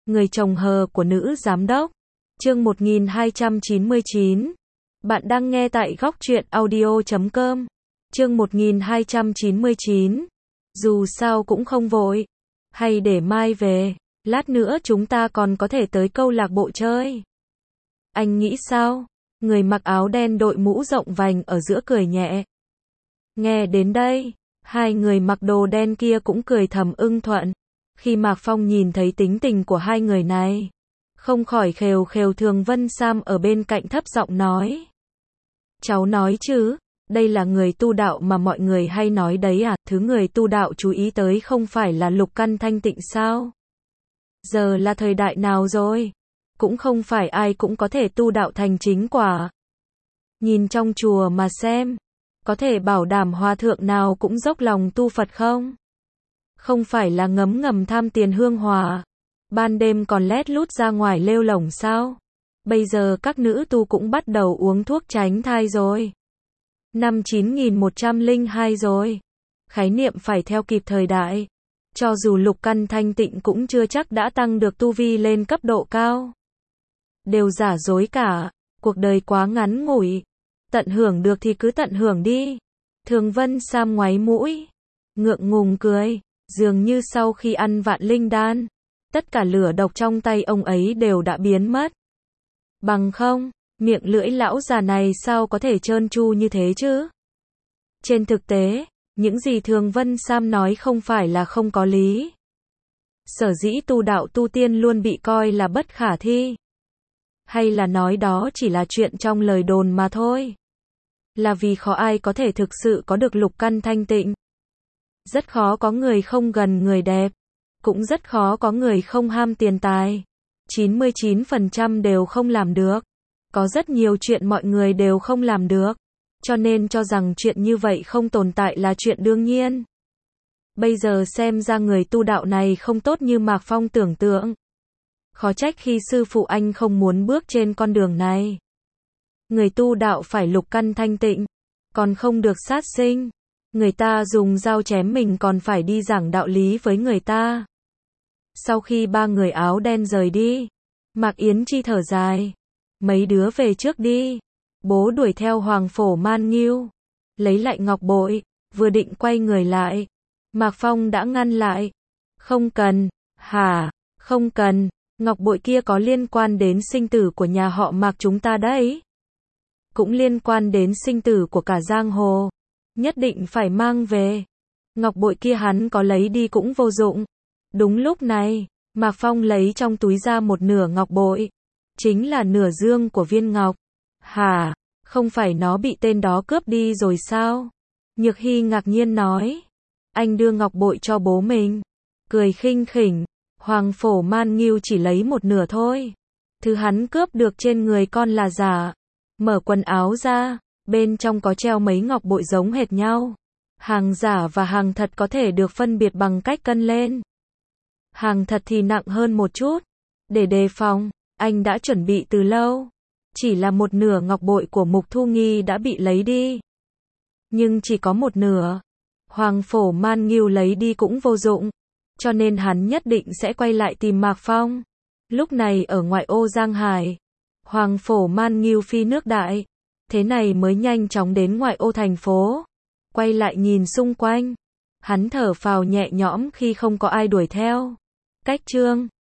Người chồng hờ của nữ giám đốc. Chương 1299. Bạn đang nghe tại góc truyện audio.com. Chương 1299. Dù sao cũng không vội. Hay để mai về, lát nữa chúng ta còn có thể tới câu lạc bộ chơi. Anh nghĩ sao? Người mặc áo đen đội mũ rộng vành ở giữa cười nhẹ. Nghe đến đây, hai người mặc đồ đen kia cũng cười thầm ưng thuận. Khi Mạc Phong nhìn thấy tính tình của hai người này, không khỏi khều khều. Thường Vân Sam ở bên cạnh thấp giọng nói. Cháu nói chứ, đây là người tu đạo mà mọi người hay nói đấy à, thứ người tu đạo chú ý tới không phải là lục căn thanh tịnh sao? Giờ là thời đại nào rồi? Cũng không phải ai cũng có thể tu đạo thành chính quả. Nhìn trong chùa mà xem, có thể bảo đảm hòa thượng nào cũng dốc lòng tu Phật không? Không phải là ngấm ngầm tham tiền hương hòa, ban đêm còn lét lút ra ngoài lêu lổng sao? Bây giờ các nữ tu cũng bắt đầu uống thuốc tránh thai rồi. Năm 9102 rồi. Khái niệm phải theo kịp thời đại. Cho dù lục căn thanh tịnh cũng chưa chắc đã tăng được tu vi lên cấp độ cao. Đều giả dối cả, cuộc đời quá ngắn ngủi. Tận hưởng được thì cứ tận hưởng đi. Thường Vân Sam ngoáy mũi, ngượng ngùng cười, dường như sau khi ăn vạn linh đan, tất cả lửa độc trong tay ông ấy đều đã biến mất. Bằng không, miệng lưỡi lão già này sao có thể trơn tru như thế chứ? Trên thực tế, những gì Thường Vân Sam nói không phải là không có lý. Sở dĩ tu đạo tu tiên luôn bị coi là bất khả thi. Hay là nói đó chỉ là chuyện trong lời đồn mà thôi. Là vì khó ai có thể thực sự có được lục căn thanh tịnh. Rất khó có người không gần người đẹp. Cũng rất khó có người không ham tiền tài. 99% đều không làm được. Có rất nhiều chuyện mọi người đều không làm được. Cho nên cho rằng chuyện như vậy không tồn tại là chuyện đương nhiên. Bây giờ xem ra người tu đạo này không tốt như Mạc Phong tưởng tượng. Khó trách khi sư phụ anh không muốn bước trên con đường này. Người tu đạo phải lục căn thanh tịnh, còn không được sát sinh. Người ta dùng dao chém mình còn phải đi giảng đạo lý với người ta. Sau khi ba người áo đen rời đi, Mạc Yến Chi thở dài. Mấy đứa về trước đi. Bố đuổi theo Hoàng Phổ Man Nghiêu, lấy lại ngọc bội, vừa định quay người lại. Mạc Phong đã ngăn lại. Không cần, hả, không cần, ngọc bội kia có liên quan đến sinh tử của nhà họ Mạc chúng ta đấy. Cũng liên quan đến sinh tử của cả giang hồ. Nhất định phải mang về. Ngọc bội kia hắn có lấy đi cũng vô dụng. Đúng lúc này, Mạc Phong lấy trong túi ra một nửa ngọc bội. Chính là nửa dương của viên ngọc. Hả, không phải nó bị tên đó cướp đi rồi sao? Nhược Hy ngạc nhiên nói. Anh đưa ngọc bội cho bố mình. Cười khinh khỉnh. Hoàng Phổ Man Nghiêu chỉ lấy một nửa thôi. Thứ hắn cướp được trên người con là giả. Mở quần áo ra, bên trong có treo mấy ngọc bội giống hệt nhau. Hàng giả và hàng thật có thể được phân biệt bằng cách cân lên. Hàng thật thì nặng hơn một chút. Để đề phòng, anh đã chuẩn bị từ lâu. Chỉ là một nửa ngọc bội của Mục Thu Nghi đã bị lấy đi. Nhưng chỉ có một nửa. Hoàng Phổ Man Nghiêu lấy đi cũng vô dụng. Cho nên hắn nhất định sẽ quay lại tìm Mạc Phong. Lúc này ở ngoại ô Giang Hải, Hoàng Phổ Man Nghiêu phi nước đại. Thế này mới nhanh chóng đến ngoại ô thành phố. Quay lại nhìn xung quanh. Hắn thở phào nhẹ nhõm khi không có ai đuổi theo. Cách chương